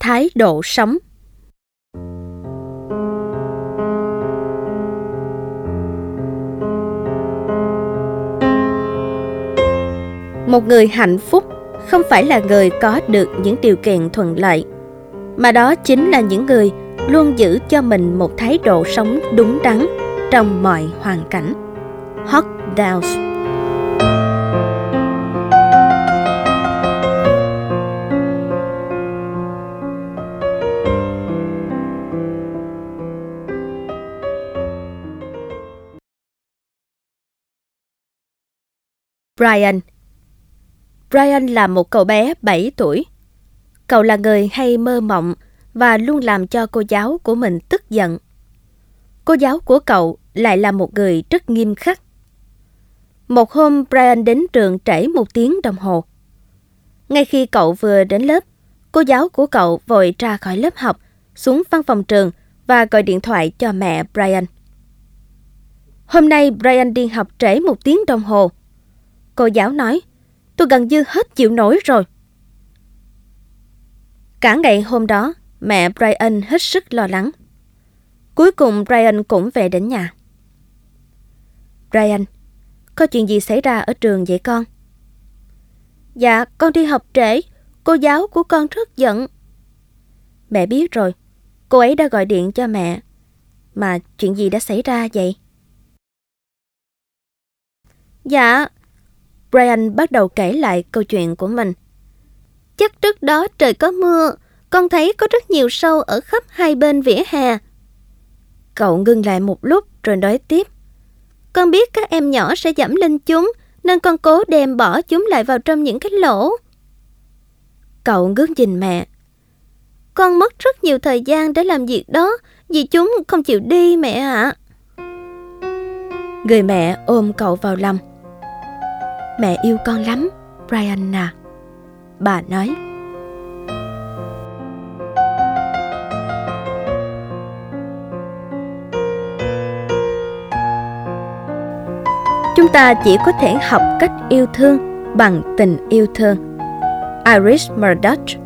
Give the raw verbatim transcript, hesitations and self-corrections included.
thái độ sống. Một người hạnh phúc không phải là người có được những điều kiện thuận lợi, mà đó chính là những người luôn giữ cho mình một thái độ sống đúng đắn trong mọi hoàn cảnh. Hugh Downs. Brian. Brian là một cậu bé bảy tuổi. Cậu là người hay mơ mộng và luôn làm cho cô giáo của mình tức giận. Cô giáo của cậu lại là một người rất nghiêm khắc. Một hôm, Brian đến trường trễ một tiếng đồng hồ. Ngay khi cậu vừa đến lớp, cô giáo của cậu vội ra khỏi lớp học, xuống văn phòng trường và gọi điện thoại cho mẹ Brian. Hôm nay Brian đi học trễ một tiếng đồng hồ. Cô giáo nói, tôi gần như hết chịu nổi rồi. Cả ngày hôm đó, mẹ Brian hết sức lo lắng. Cuối cùng Brian cũng về đến nhà. Brian, có chuyện gì xảy ra ở trường vậy con? Dạ, con đi học trễ, cô giáo của con rất giận. Mẹ biết rồi, cô ấy đã gọi điện cho mẹ. Mà chuyện gì đã xảy ra vậy? Dạ, Brian bắt đầu kể lại câu chuyện của mình. Chắc trước đó trời có mưa, con thấy có rất nhiều sâu ở khắp hai bên vỉa hè. Cậu ngưng lại một lúc rồi nói tiếp. Con biết các em nhỏ sẽ dẫm lên chúng, nên con cố đem bỏ chúng lại vào trong những cái lỗ. Cậu ngước nhìn mẹ. Con mất rất nhiều thời gian để làm việc đó, vì chúng không chịu đi mẹ ạ. Người mẹ ôm cậu vào lòng. Mẹ yêu con lắm, Brian à, bà nói. Chúng ta chỉ có thể học cách yêu thương bằng tình yêu thương. Iris Murdoch.